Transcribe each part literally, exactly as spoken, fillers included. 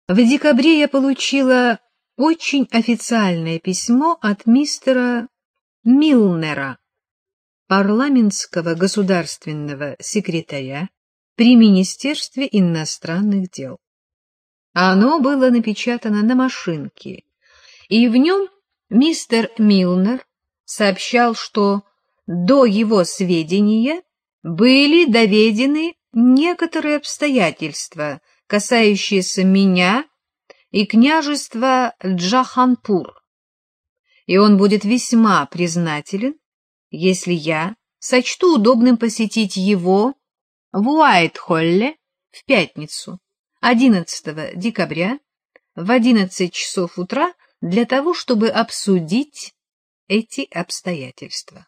В декабре я получила очень официальное письмо от мистера Милнера, парламентского государственного секретаря при Министерстве иностранных дел. Оно было напечатано на машинке, и в нем мистер Милнер сообщал, что до его сведения были доведены некоторые обстоятельства, касающиеся меня и княжества Джаханпур, и он будет весьма признателен, если я сочту удобным посетить его в Уайтхолле в пятницу, одиннадцатого декабря, в одиннадцать часов утра, для того, чтобы обсудить эти обстоятельства.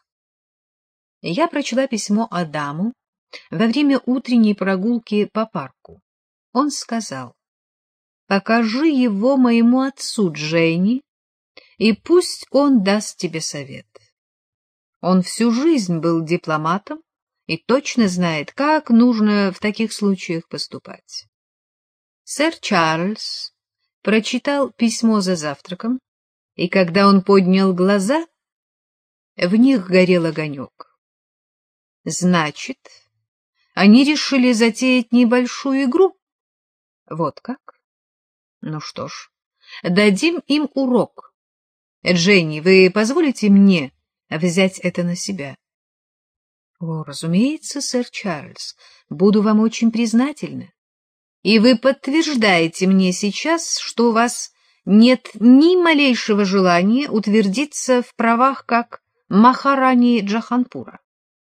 Я прочла письмо Адаму во время утренней прогулки по парку. Он сказал: «Покажи его моему отцу Дженни, и пусть он даст тебе совет. Он всю жизнь был дипломатом и точно знает, как нужно в таких случаях поступать». Сэр Чарльз прочитал письмо за завтраком, и когда он поднял глаза, в них горел огонек. Значит, они решили затеять небольшую игру? Вот как? Ну что ж, дадим им урок. Дженни, вы позволите мне взять это на себя? О, разумеется, сэр Чарльз, буду вам очень признательна. И вы подтверждаете мне сейчас, что у вас нет ни малейшего желания утвердиться в правах как махарани Джаханпура?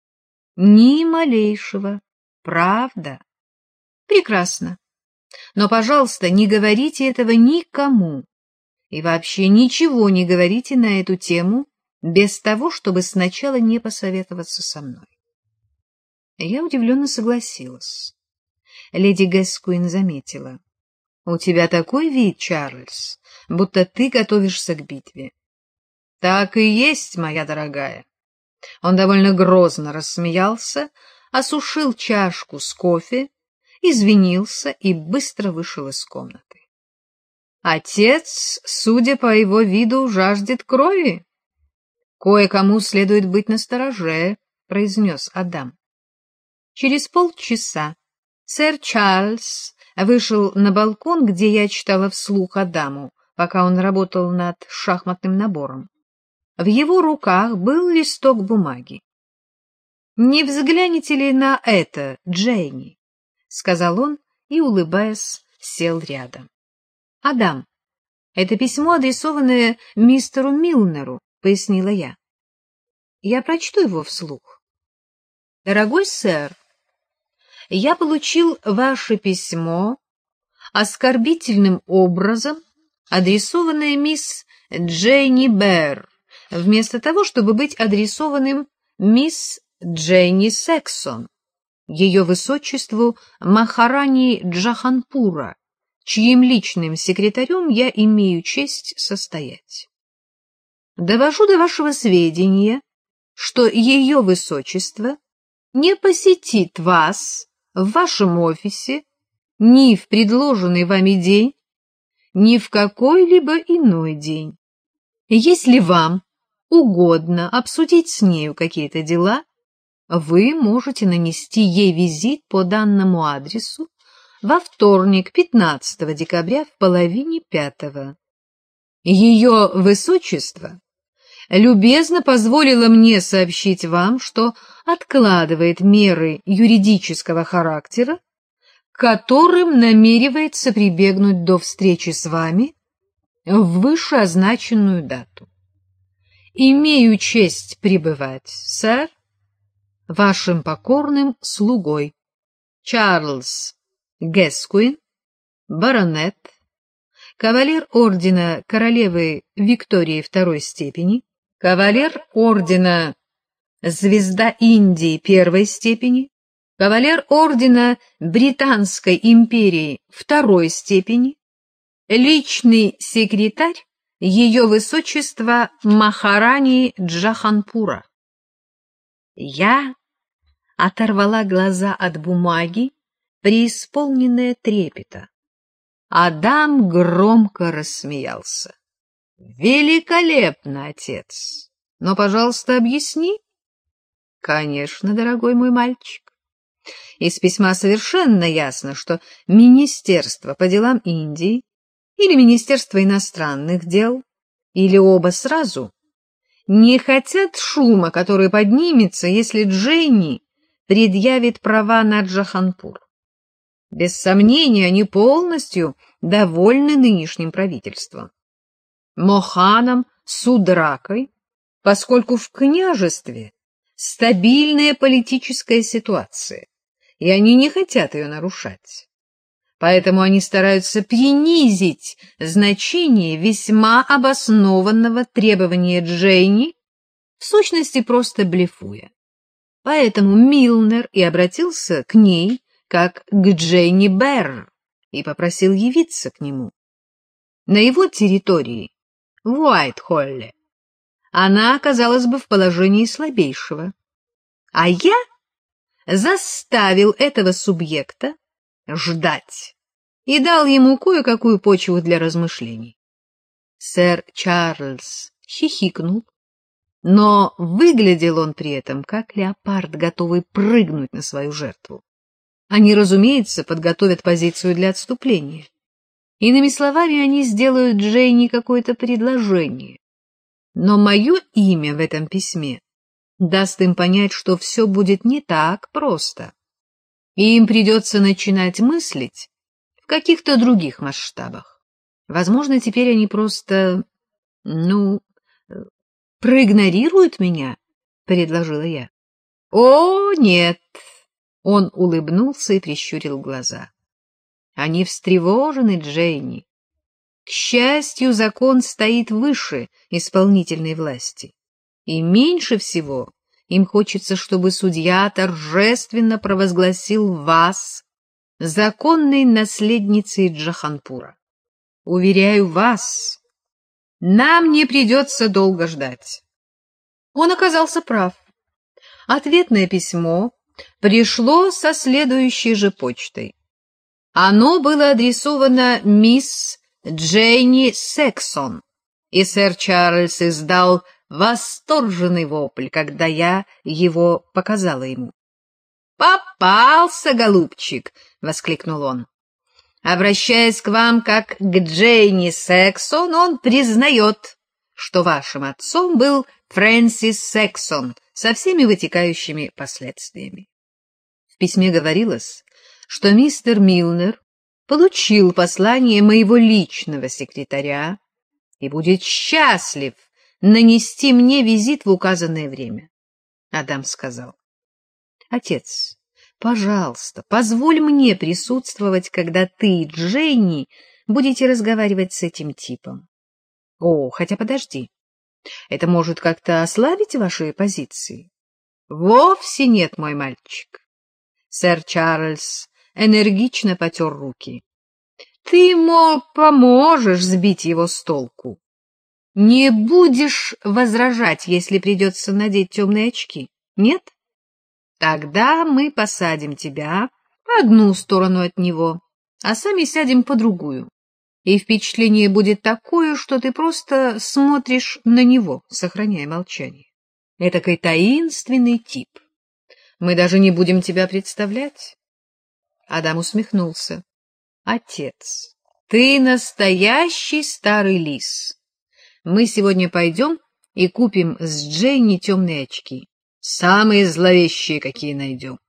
Ни малейшего, правда? Прекрасно. Но, пожалуйста, не говорите этого никому. И вообще ничего не говорите на эту тему без того, чтобы сначала не посоветоваться со мной. Я удивленно согласилась. Леди Гэскуин заметила: «У тебя такой вид, Чарльз, будто ты готовишься к битве». «Так и есть, моя дорогая». Он довольно грозно рассмеялся, осушил чашку с кофе, извинился и быстро вышел из комнаты. «Отец, судя по его виду, жаждет крови. Кое-кому следует быть настороже», — произнес Адам. Через полчаса сэр Чарльз вышел на балкон, где я читала вслух Адаму, пока он работал над шахматным набором. В его руках был листок бумаги. «Не взгляните ли на это, Дженни?» — сказал он и, улыбаясь, сел рядом. — Адам, это письмо, адресованное мистеру Милнеру, — пояснила я. Я прочту его вслух. Дорогой сэр, я получил ваше письмо, оскорбительным образом адресованное мисс Дженни Берр, вместо того, чтобы быть адресованным мисс Дженни Сексон, ее высочеству Махарани Джаханпура, чьим личным секретарем я имею честь состоять. Довожу до вашего сведения, что ее высочество не посетит вас в вашем офисе ни в предложенный вами день, ни в какой-либо иной день. Если вам угодно обсудить с нею какие-то дела, вы можете нанести ей визит по данному адресу во вторник, пятнадцатого декабря в половине пятого. Ее высочество любезно позволило мне сообщить вам, что откладывает меры юридического характера, к которым намеревается прибегнуть до встречи с вами в вышеозначенную дату. Имею честь пребывать, сэр, вашим покорным слугой, Чарльз Гэскуин, баронет, кавалер ордена королевы Виктории второй степени, кавалер ордена Звезда Индии первой степени, кавалер ордена Британской империи второй степени, личный секретарь ее высочества Махарани Джаханпура. Я оторвала глаза от бумаги, преисполненная трепета. Адам громко рассмеялся. Великолепно, отец. Но, пожалуйста, объясни. Конечно, дорогой мой мальчик. Из письма совершенно ясно, что Министерство по делам Индии или Министерство иностранных дел, или оба сразу, не хотят шума, который поднимется, если Дженни предъявит права на Джаханпур. Без сомнения, они полностью довольны нынешним правительством. Моханом, Судракой, поскольку в княжестве стабильная политическая ситуация, и они не хотят ее нарушать. Поэтому они стараются принизить значение весьма обоснованного требования Дженни, в сущности просто блефуя. Поэтому Милнер и обратился к ней, как к Дженни Берр, и попросил явиться к нему. На его территории, в Уайт-Холле, она оказалась бы в положении слабейшего. А я заставил этого субъекта ждать и дал ему кое-какую почву для размышлений. Сэр Чарльз хихикнул, но выглядел он при этом как леопард, готовый прыгнуть на свою жертву. Они, разумеется, подготовят позицию для отступления. Иными словами, они сделают Дженни какое-то предложение. Но мое имя в этом письме даст им понять, что все будет не так просто, и им придется начинать мыслить в каких-то других масштабах. Возможно, теперь они просто, ну, проигнорируют меня, — предложила я. — О, нет! — он улыбнулся и прищурил глаза. — Они встревожены, Дженни. К счастью, закон стоит выше исполнительной власти, и меньше всего им хочется, чтобы судья торжественно провозгласил вас законной наследницей Джаханпура. Уверяю вас, нам не придется долго ждать. Он оказался прав. Ответное письмо пришло со следующей же почтой. Оно было адресовано мисс Дженни Сексон, и сэр Чарльз издал восторженный вопль, когда я его показала ему. «Попался, голубчик!» — воскликнул он. «Обращаясь к вам как к Дженни Сексон, он признает, что вашим отцом был Фрэнсис Сексон со всеми вытекающими последствиями». В письме говорилось, что мистер Милнер получил послание моего личного секретаря и будет счастлив нанести мне визит в указанное время. Адам сказал: «Отец, пожалуйста, позволь мне присутствовать, когда ты и Дженни будете разговаривать с этим типом». «О, хотя подожди, это может как-то ослабить ваши позиции?» «Вовсе нет, мой мальчик». Сэр Чарльз энергично потер руки. «Ты, мол, поможешь сбить его с толку. Не будешь возражать, если придется надеть темные очки, нет? Тогда мы посадим тебя по одну сторону от него, а сами сядем по другую. И впечатление будет такое, что ты просто смотришь на него, сохраняя молчание. Этакой таинственный тип. Мы даже не будем тебя представлять». Адам усмехнулся. «Отец, ты настоящий старый лис. Мы сегодня пойдем и купим с Дженни темные очки. Самые зловещие, какие найдем.